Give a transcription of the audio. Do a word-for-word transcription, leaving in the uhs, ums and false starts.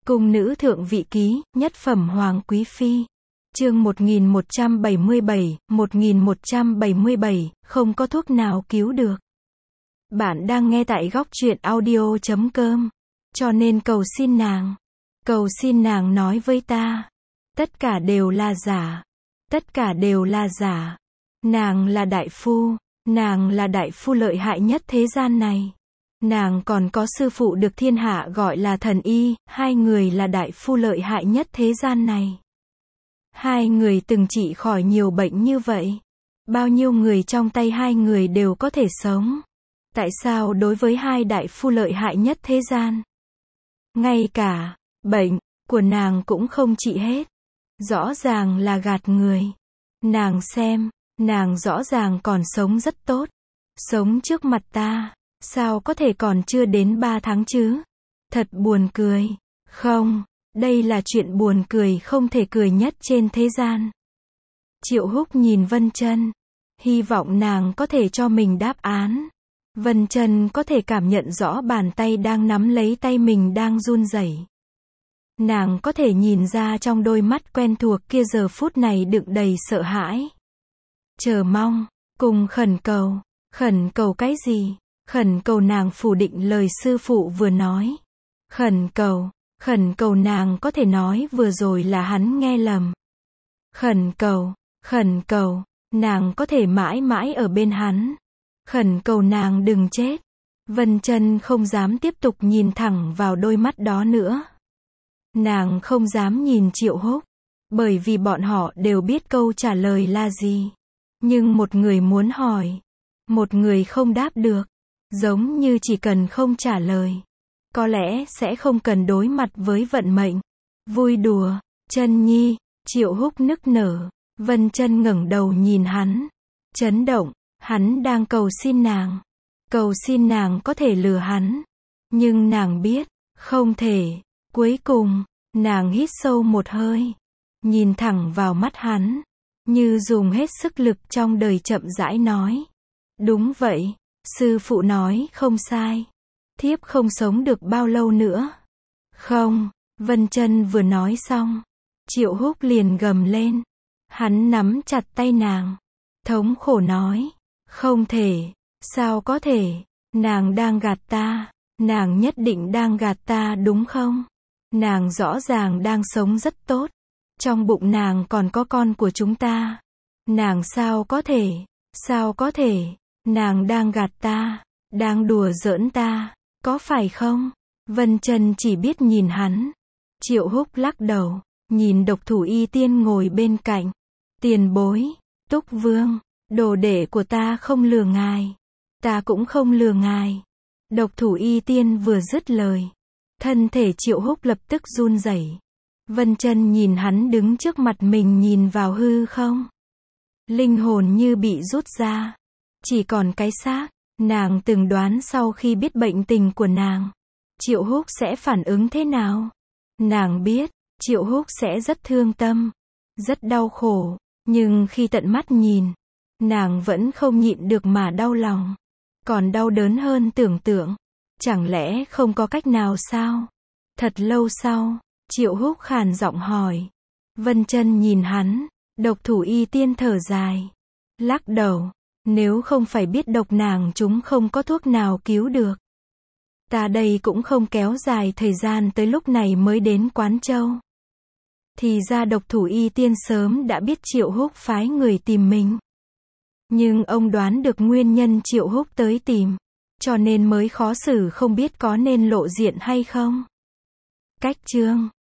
Cung nữ thượng vị ký, nhất phẩm hoàng quý phi. Chương một nghìn một trăm bảy mươi bảy, một nghìn một trăm bảy mươi bảy, không có thuốc nào cứu được. Bạn đang nghe tại góc truyện audio chấm com. Cho nên cầu xin nàng. Cầu xin nàng nói với ta. Tất cả đều là giả. Tất cả đều là giả. Nàng là đại phu. Nàng là đại phu lợi hại nhất thế gian này. Nàng còn có sư phụ được thiên hạ gọi là thần y, hai người là đại phu lợi hại nhất thế gian này. Hai người từng trị khỏi nhiều bệnh như vậy. Bao nhiêu người trong tay hai người đều có thể sống. Tại sao đối với hai đại phu lợi hại nhất thế gian, ngay cả bệnh của nàng cũng không trị hết? Rõ ràng là gạt người. Nàng xem, nàng rõ ràng còn sống rất tốt. Sống trước mặt ta, sao có thể còn chưa đến ba tháng chứ? Thật buồn cười. Không, đây là chuyện buồn cười không thể cười nhất trên thế gian. Triệu Húc nhìn Vân Chân, hy vọng nàng có thể cho mình đáp án. Vân Chân có thể cảm nhận rõ bàn tay đang nắm lấy tay mình đang run rẩy. Nàng có thể nhìn ra trong đôi mắt quen thuộc kia giờ phút này đựng đầy sợ hãi, chờ mong, cùng khẩn cầu. Khẩn cầu cái gì? Khẩn cầu nàng phủ định lời sư phụ vừa nói. Khẩn cầu, khẩn cầu nàng có thể nói vừa rồi là hắn nghe lầm. Khẩn cầu, khẩn cầu, nàng có thể mãi mãi ở bên hắn. Khẩn cầu nàng đừng chết. Vân Chân không dám tiếp tục nhìn thẳng vào đôi mắt đó nữa. Nàng không dám nhìn Triệu Húc, bởi vì bọn họ đều biết câu trả lời là gì. Nhưng một người muốn hỏi, một người không đáp được. Giống như chỉ cần không trả lời, có lẽ sẽ không cần đối mặt với vận mệnh. Vui đùa, Chân nhi, Triệu Húc nức nở. Vân Chân ngẩng đầu nhìn hắn, chấn động, hắn đang cầu xin nàng. Cầu xin nàng có thể lừa hắn. Nhưng nàng biết, không thể. Cuối cùng, nàng hít sâu một hơi, nhìn thẳng vào mắt hắn, như dùng hết sức lực trong đời chậm rãi nói. Đúng vậy. Sư phụ nói không sai. Thiếp không sống được bao lâu nữa. Không, Vân Chân vừa nói xong, Triệu Húc liền gầm lên. Hắn nắm chặt tay nàng, thống khổ nói. Không thể, sao có thể, nàng đang gạt ta, nàng nhất định đang gạt ta đúng không? Nàng rõ ràng đang sống rất tốt. Trong bụng nàng còn có con của chúng ta. Nàng sao có thể, sao có thể. Nàng đang gạt ta, đang đùa giỡn ta, có phải không? Vân Chân chỉ biết nhìn hắn. Triệu Húc lắc đầu, nhìn Độc Thủ Y Tiên ngồi bên cạnh. Tiền bối, Túc Vương, đồ đệ của ta không lừa ngài. Ta cũng không lừa ngài. Độc Thủ Y Tiên vừa dứt lời, thân thể Triệu Húc lập tức run rẩy. Vân Chân nhìn hắn đứng trước mặt mình nhìn vào hư không. Linh hồn như bị rút ra. Chỉ còn cái xác. Nàng từng đoán sau khi biết bệnh tình của nàng, Triệu Húc sẽ phản ứng thế nào. Nàng biết, Triệu Húc sẽ rất thương tâm, rất đau khổ. Nhưng khi tận mắt nhìn, nàng vẫn không nhịn được mà đau lòng. Còn đau đớn hơn tưởng tượng. Chẳng lẽ không có cách nào sao? Thật lâu sau, Triệu Húc khàn giọng hỏi. Vân Chân nhìn hắn. Độc Thủ Y Tiên thở dài, lắc đầu. Nếu không phải biết độc nàng chúng không có thuốc nào cứu được, ta đây cũng không kéo dài thời gian tới lúc này mới đến Quán Châu. Thì ra Độc Thủ Y Tiên sớm đã biết Triệu Húc phái người tìm mình. Nhưng ông đoán được nguyên nhân Triệu Húc tới tìm, cho nên mới khó xử không biết có nên lộ diện hay không. Cách chương